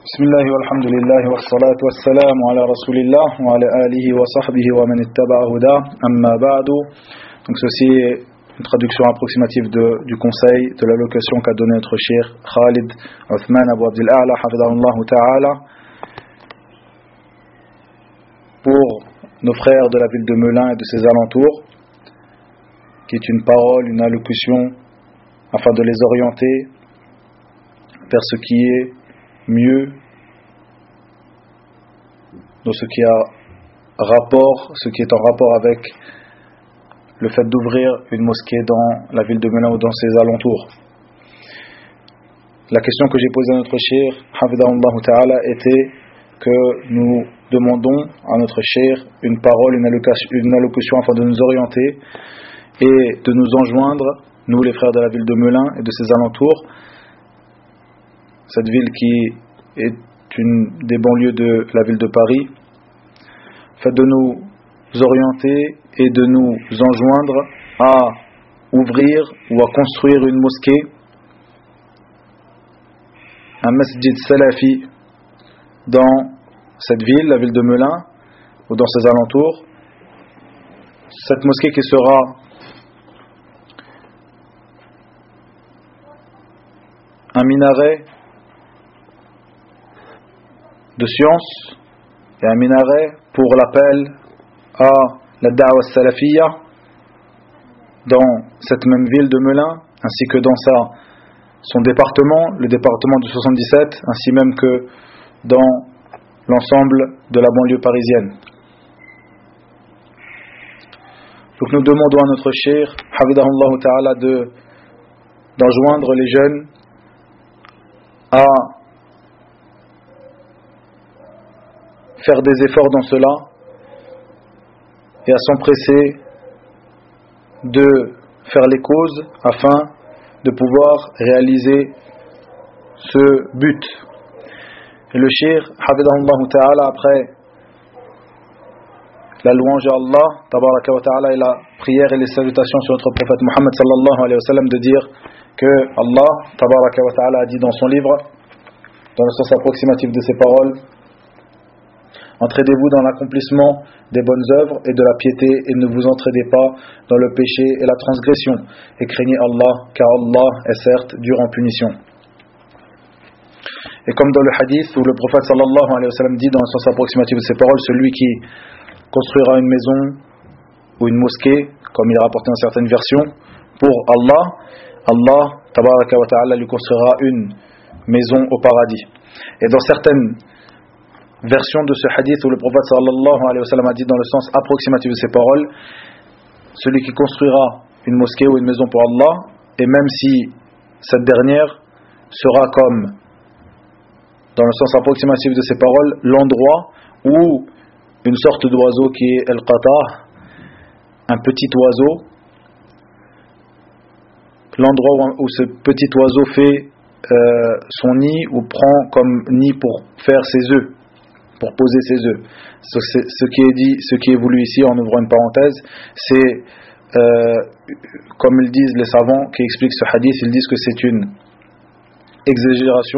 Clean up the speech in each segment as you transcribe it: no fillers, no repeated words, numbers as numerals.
بسم الله والحمد لله والصلاة والسلام على رسول الله وعلى آله وصحبه ومن اتبع هداه أما بعد. Donc ceci est une traduction approximative du conseil de l'allocation qu'a donné notre cheikh Khalid Othman Abu Abdil A'la hafidahullah ta'ala pour nos frères de la ville de Melun et de ses alentours, qui est une parole, une allocution afin de les orienter vers ce qui est mieux, dans ce qui est en rapport avec le fait d'ouvrir une mosquée dans la ville de Melun ou dans ses alentours. La question que j'ai posée à notre cheikh hafidahullah ta'ala était que nous demandons à notre cheikh une parole, une allocution afin de nous orienter et de nous enjoindre, nous les frères de la ville de Melun et de ses alentours, cette ville qui est une des banlieues de la ville de Paris, fait de nous orienter et de nous enjoindre à ouvrir ou à construire une mosquée, un masjid salafi dans cette ville, la ville de Melun ou dans ses alentours. Cette mosquée qui sera un minaret de science et un minaret pour l'appel à la da'wa salafiyya dans cette même ville de Melun, ainsi que dans son département, le département du 77, ainsi même que dans l'ensemble de la banlieue parisienne. Donc nous demandons à notre cheikh hafidahullah ta'ala d'enjoindre les jeunes à faire des efforts dans cela et à s'empresser de faire les causes afin de pouvoir réaliser ce but. Et le cheikh hafidahullah ta'ala, après la louange à Allah tabaraka wa ta'ala et la prière et les salutations sur notre prophète Muhammad sallallahu alayhi wa sallam, de dire que Allah tabaraka wa ta'ala a dit dans son livre, dans le sens approximatif de ses paroles: entraidez-vous dans l'accomplissement des bonnes œuvres et de la piété, et ne vous entraidez pas dans le péché et la transgression, et craignez Allah, car Allah est certes dur en punition. Et comme dans le hadith où le prophète sallallahu alayhi wa sallam dit dans le sens approximatif de ses paroles: celui qui construira une maison ou une mosquée, comme il est rapporté dans certaines versions, pour Allah, Allah tabaraka wa ta'ala lui construira une maison au paradis. Et dans certaines version de ce hadith où le prophète sallallahu alayhi wa sallam a dit dans le sens approximatif de ses paroles: celui qui construira une mosquée ou une maison pour Allah, et même si cette dernière sera comme, dans le sens approximatif de ses paroles, l'endroit où une sorte d'oiseau qui est el-qata, un petit oiseau, l'endroit où ce petit oiseau fait son nid ou prend comme nid pour faire ses œufs, pour poser ses œufs. Ce qui est voulu ici, en ouvrant une parenthèse, c'est comme ils disent les savants qui expliquent ce hadith, ils disent que c'est une exagération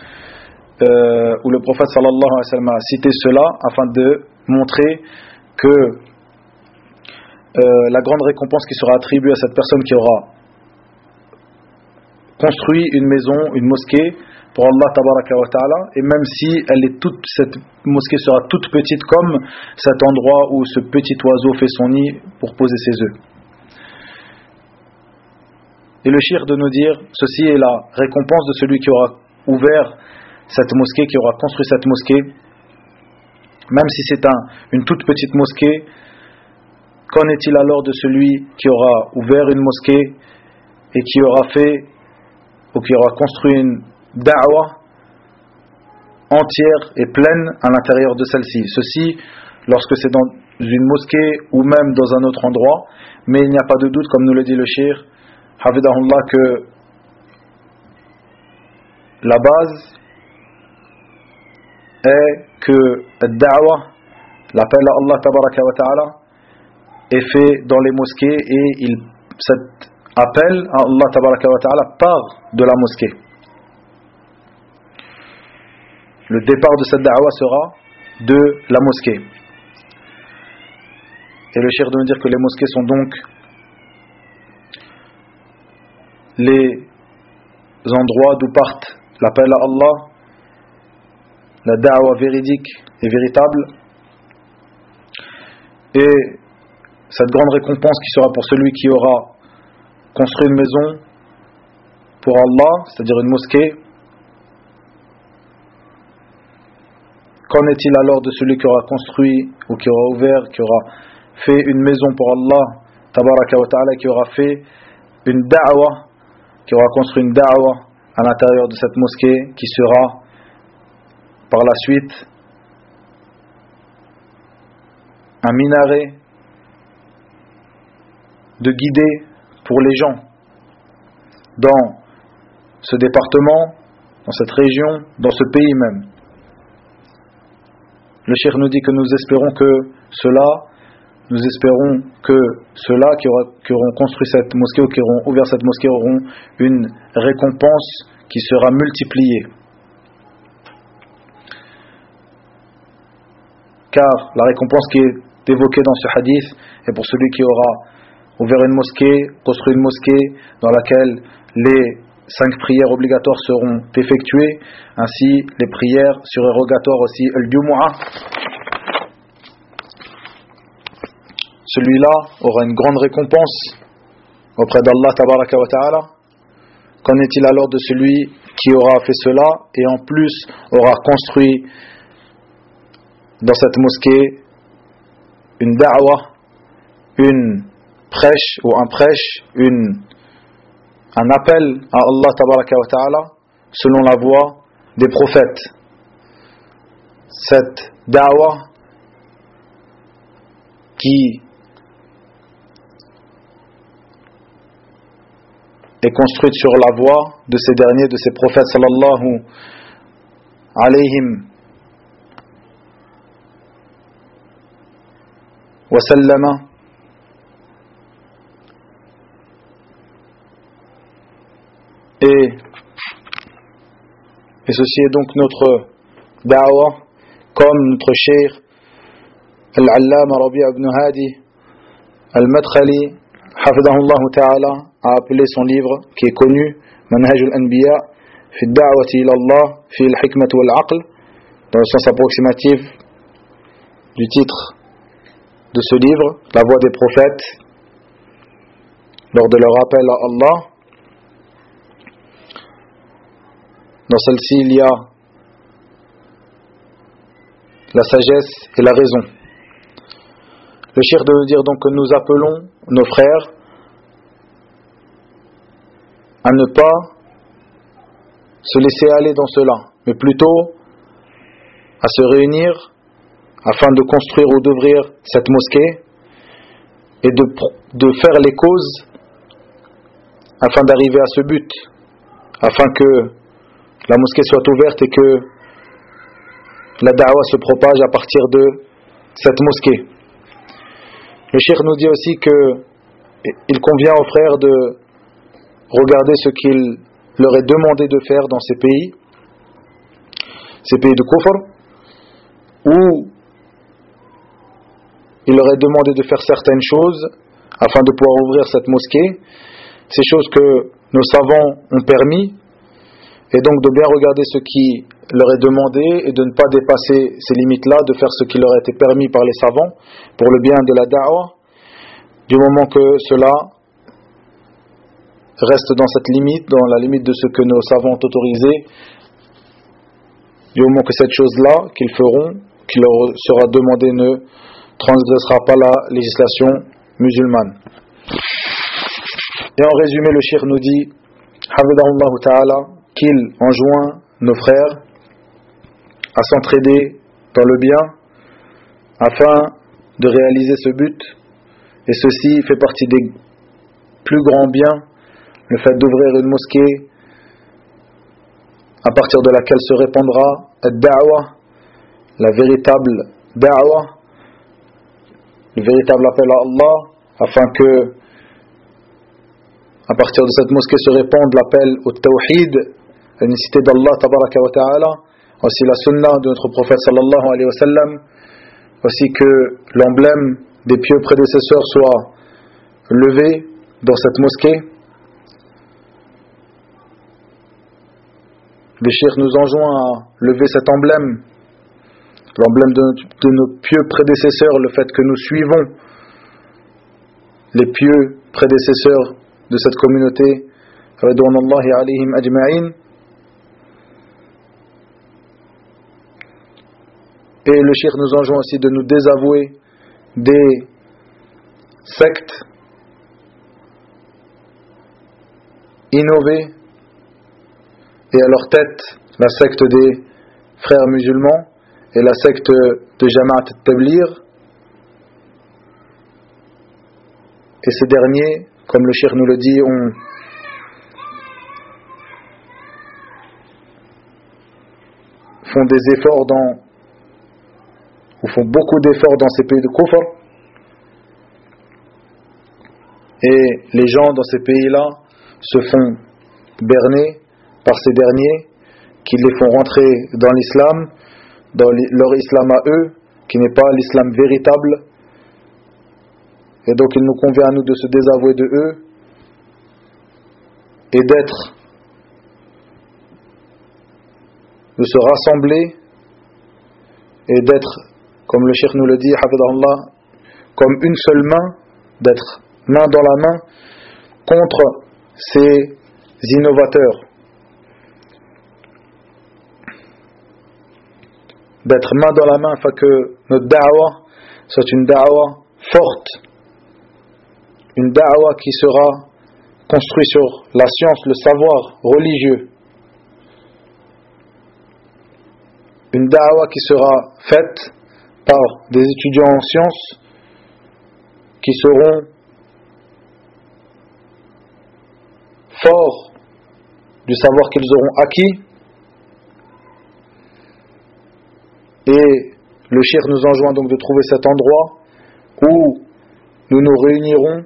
où le prophète sallallahu alayhi wa sallam a cité cela afin de montrer que la grande récompense qui sera attribuée à cette personne qui aura construit une maison, une mosquée pour Allah tabaraka wa ta'ala, et même si cette mosquée sera toute petite comme cet endroit où ce petit oiseau fait son nid pour poser ses œufs. Et le cheikh de nous dire: ceci est la récompense de celui qui aura ouvert cette mosquée, qui aura construit cette mosquée, même si c'est une toute petite mosquée. Qu'en est-il alors de celui qui aura ouvert une mosquée et qui aura fait ou qui aura construit une da'wa entière et pleine à l'intérieur de celle-ci? Ceci lorsque c'est dans une mosquée ou même dans un autre endroit, mais il n'y a pas de doute, comme nous le dit le cheikh hafidahullah, que la base est que da'wa, l'appel à Allah tabaraka wa ta'ala, est fait dans les mosquées, et cet appel à Allah tabaraka wa ta'ala part de la mosquée. le départ de cette da'wa sera de la mosquée. Et le cheikh de nous dire que les mosquées sont donc les endroits d'où partent l'appel à Allah, la da'wa véridique et véritable, et cette grande récompense qui sera pour celui qui aura construit une maison pour Allah, c'est-à-dire une mosquée. Qu'en est-il alors de celui qui aura construit ou qui aura ouvert, qui aura fait une maison pour Allah tabaraka wa ta'ala, qui aura fait une da'wa, qui aura construit une da'wa à l'intérieur de cette mosquée, qui sera par la suite un minaret de guidée pour les gens dans ce département, dans cette région, dans ce pays même. Le cheikh nous dit que nous espérons que ceux-là qui auront construit cette mosquée ou qui auront ouvert cette mosquée auront une récompense qui sera multipliée. Car la récompense qui est évoquée dans ce hadith est pour celui qui aura ouvert une mosquée, construit une mosquée dans laquelle les 5 prières obligatoires seront effectuées, ainsi les prières surérogatoires aussi, al-Jumu'ah. Celui-là aura une grande récompense auprès d'Allah tabaraka wa ta'ala. Qu'en est-il alors de celui qui aura fait cela et en plus aura construit dans cette mosquée une da'wa, une prêche ou un prêche, un appel à Allah tabaraka wa ta'ala selon la voie des prophètes. Cette da'wa qui est construite sur la voie de ces derniers, de ces prophètes sallallahu alayhim wa sallama. Et ceci est donc notre da'wa, comme notre cheikh Al-Allama Rabi' ibn Hadi Al-Madkhali hafidahullah ta'ala a appelé son livre qui est connu Manhaj al-Anbiya fi ad-da'wati ila Allah fi al-hikmah wal-aql, dans le sens approximatif du titre de ce livre, la voix des prophètes lors de leur appel à Allah. Dans celle-ci, il y a la sagesse et la raison. Le cheikh de nous dire donc que nous appelons nos frères à ne pas se laisser aller dans cela, mais plutôt à se réunir afin de construire ou d'ouvrir cette mosquée et de faire les causes afin d'arriver à ce but, afin que la mosquée soit ouverte et que la da'wa se propage à partir de cette mosquée. Le cheikh nous dit aussi qu'il convient aux frères de regarder ce qu'il leur est demandé de faire dans ces pays de kufr, où il leur est demandé de faire certaines choses afin de pouvoir ouvrir cette mosquée, ces choses que nos savants ont permis, et donc de bien regarder ce qui leur est demandé et de ne pas dépasser ces limites-là, de faire ce qui leur a été permis par les savants pour le bien de la da'wa, du moment que cela reste dans cette limite, dans la limite de ce que nos savants ont autorisé, du moment que cette chose-là qu'ils feront, qui leur sera demandée, ne transgressera pas la législation musulmane. Et en résumé, le cheikh nous dit hafidahullah ta'ala qu'il enjoint nos frères à s'entraider dans le bien afin de réaliser ce but, et ceci fait partie des plus grands biens, le fait d'ouvrir une mosquée à partir de laquelle se répandra ad-da'wa, la véritable da'wa, le véritable appel à Allah, afin que à partir de cette mosquée se répande l'appel au tawhid, à l'unicité d'Allah tabaraka wa ta'ala, aussi la sunna de notre prophète sallallahu alayhi wa sallam, aussi que l'emblème des pieux prédécesseurs soit levé dans cette mosquée. Le cheikh nous enjoint à lever cet emblème, l'emblème de nos pieux prédécesseurs, le fait que nous suivons les pieux prédécesseurs de cette communauté, radouanallahi alayhim ajma'in. Et le cheikh nous enjoint aussi de nous désavouer des sectes innovées, et à leur tête la secte des frères musulmans et la secte de Jama'at al-Tabligh. Et ces derniers, comme le cheikh nous le dit, font des efforts font beaucoup d'efforts dans ces pays de Kufr, et les gens dans ces pays-là se font berner par ces derniers, qui les font rentrer dans l'islam, dans leur islam à eux, qui n'est pas l'islam véritable. Et donc il nous convient à nous de se désavouer de eux et de se rassembler et d'être, comme le cheikh nous le dit, hafidahullah, comme une seule main, d'être main dans la main contre ces innovateurs, d'être main dans la main afin que notre da'wa soit une da'wa forte, une da'wa qui sera construite sur la science, le savoir religieux, une da'wa qui sera faite par des étudiants en sciences qui seront forts du savoir qu'ils auront acquis. Et le cheikh nous enjoint donc de trouver cet endroit où nous nous réunirons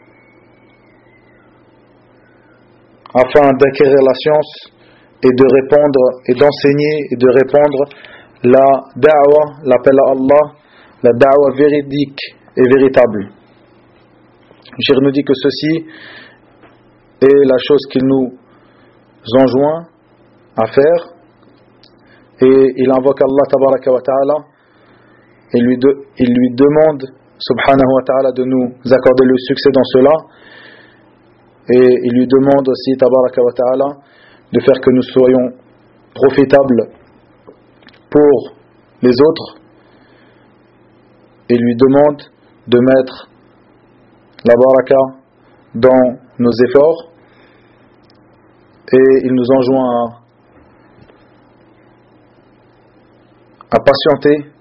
afin d'acquérir la science et de répandre et d'enseigner et de répandre la da'wa, l'appel à Allah, la da'wa véridique et véritable. Le cheikh nous dit que ceci est la chose qu'il nous enjoint à faire, et il invoque Allah tabaraka wa ta'ala et il lui demande subhanahu wa ta'ala de nous accorder le succès dans cela, et il lui demande aussi tabaraka wa ta'ala de faire que nous soyons profitables pour les autres, et il lui demande de mettre la baraka dans nos efforts, et il nous enjoint à patienter.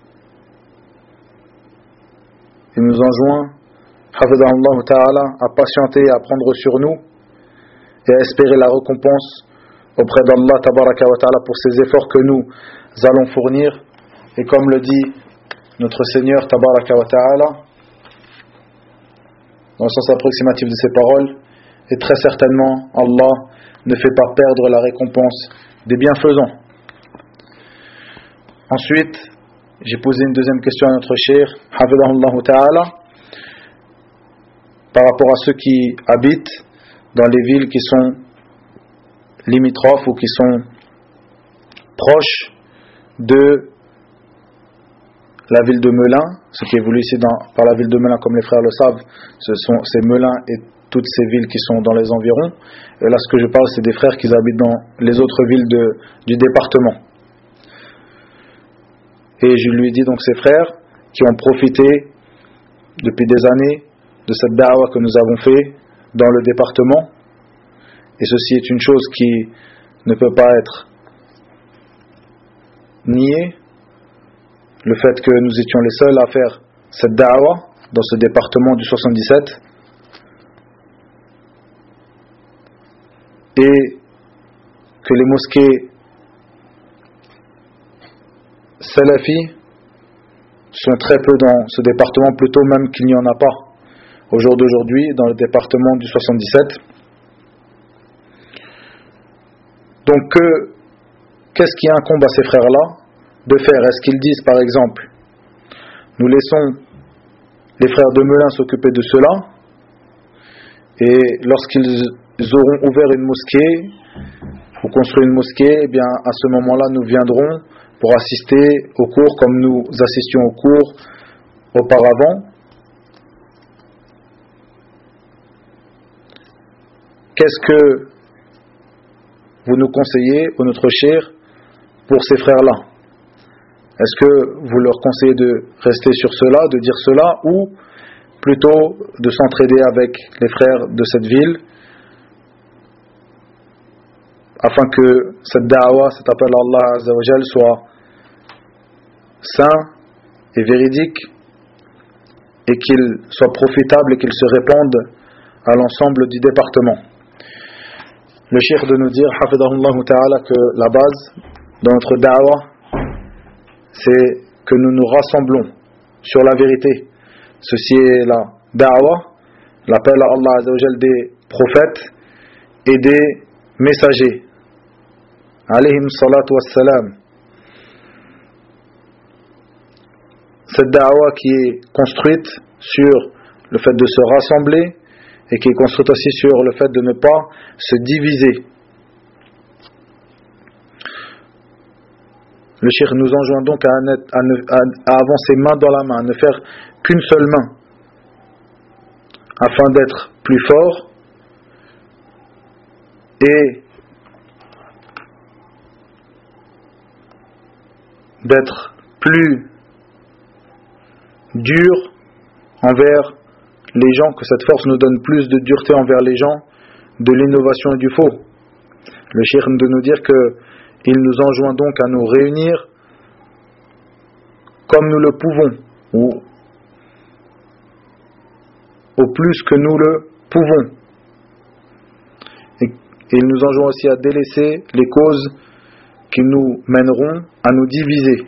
Il nous enjoint, hafidahullah ta'ala, à patienter et à prendre sur nous et à espérer la récompense auprès d'Allah tabaraka wa ta'ala pour ces efforts que nous allons fournir. Et comme le dit notre Seigneur tabaraka wa ta'ala dans le sens approximatif de ces paroles, et très certainement Allah ne fait pas perdre la récompense des bienfaisants. Ensuite, j'ai posé une deuxième question à notre cheikh, hafidahullah ta'ala, par rapport à ceux qui habitent dans les villes qui sont limitrophes ou qui sont proches de la ville de Melun. Ce qui est voulu ici par la ville de Melun, comme les frères le savent, c'est Melun et toutes ces villes qui sont dans les environs. Et là, ce que je parle, c'est des frères qui habitent dans les autres villes du département. Et je lui ai dit donc ces frères qui ont profité depuis des années de cette da'wa que nous avons fait dans le département, et ceci est une chose qui ne peut pas être niée, le fait que nous étions les seuls à faire cette da'wa dans ce département du 77, et que les mosquées salafis sont très peu dans ce département, plutôt même qu'il n'y en a pas au jour d'aujourd'hui dans le département du 77. Donc qu'est-ce qui incombe à ces frères-là de faire? Est-ce qu'ils disent par exemple, nous laissons les frères de Melun s'occuper de cela, et lorsqu'ils auront ouvert une mosquée ou construit une mosquée, eh bien à ce moment-là nous viendrons pour assister aux cours comme nous assistions aux cours auparavant? Qu'est-ce que vous nous conseillez, ô notre cher, pour ces frères-là? Est-ce que vous leur conseillez de rester sur cela, de dire cela, ou plutôt de s'entraider avec les frères de cette ville afin que cette da'wa, cet appel à Allah Azza wa Jal soit sain et véridique et qu'il soit profitable et qu'il se répande à l'ensemble du département? Le cheikh de nous dire, hafidahullah ta'ala, que la base dans notre da'wa, c'est que nous nous rassemblons sur la vérité. Ceci est la da'wa, l'appel à Allah Azza wa Jal des prophètes et des messagers, alayhim salatu wassalam. Cette da'wa qui est construite sur le fait de se rassembler et qui est construite aussi sur le fait de ne pas se diviser. Le cheikh nous enjoint donc à avancer main dans la main, à ne faire qu'une seule main, afin d'être plus fort et d'être plus dur envers les gens, que cette force nous donne plus de dureté envers les gens de l'innovation et du faux. Le cheikh de nous dire que il nous enjoint donc à nous réunir comme nous le pouvons, ou au plus que nous le pouvons. Et il nous enjoint aussi à délaisser les causes qui nous mèneront à nous diviser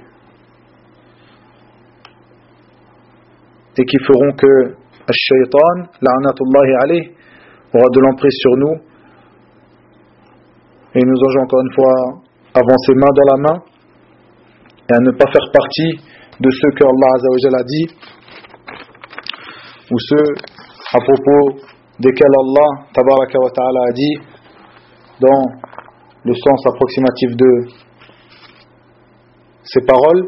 et qui feront que Ash-Shaytan, la'natullahi alayh, aura de l'emprise sur nous. Et il nous enjoint encore une fois à avancer main dans la main et à ne pas faire partie de ceux que Allah Azza wa Jalla a dit, ou ceux à propos desquels Allah Tabaraka wa Ta'ala a dit dans le sens approximatif de ces paroles.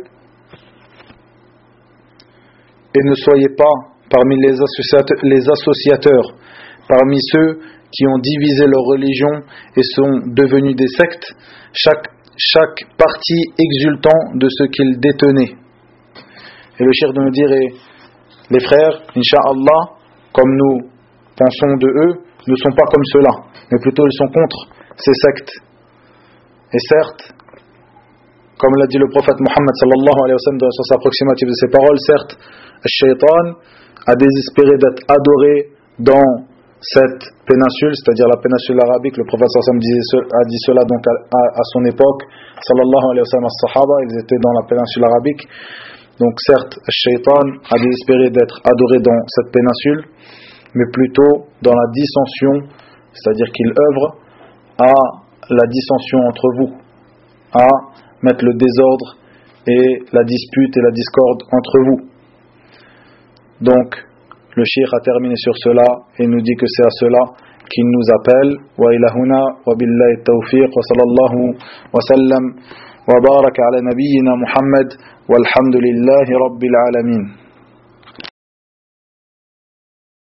Et ne soyez pas parmi les associateurs, parmi ceux qui ont divisé leur religion et sont devenus des sectes, chaque parti exultant de ce qu'ils détenaient. Et le cheikh de nous dire, et les frères, Inch'Allah, comme nous pensons de eux, ne sont pas comme cela, mais plutôt ils sont contre ces sectes. Et certes, comme l'a dit le prophète Mohammed sallallahu alayhi wa sallam dans le sens approximatif de ses paroles, certes, le shaitan a désespéré d'être adoré dans cette péninsule, c'est-à-dire la péninsule arabique. Le prophète sallallahu alayhi wa sallam a dit cela donc à son époque, sallallahu alayhi wa sallam, as-sahaba, ils étaient dans la péninsule arabique. Donc certes, le shaitan a désespéré d'être adoré dans cette péninsule, mais plutôt dans la dissension, c'est-à-dire qu'il œuvre à la dissension entre vous, à mettre le désordre et la dispute et la discorde entre vous. Donc le cheikh a terminé sur cela et nous dit que c'est à cela qu'il nous appelle. Wa ilahuna wa billahi tawfiq wa sallallahu wa sallam wa baraka ala nabiyyina Muhammad walhamdulillahi rabbil alamin.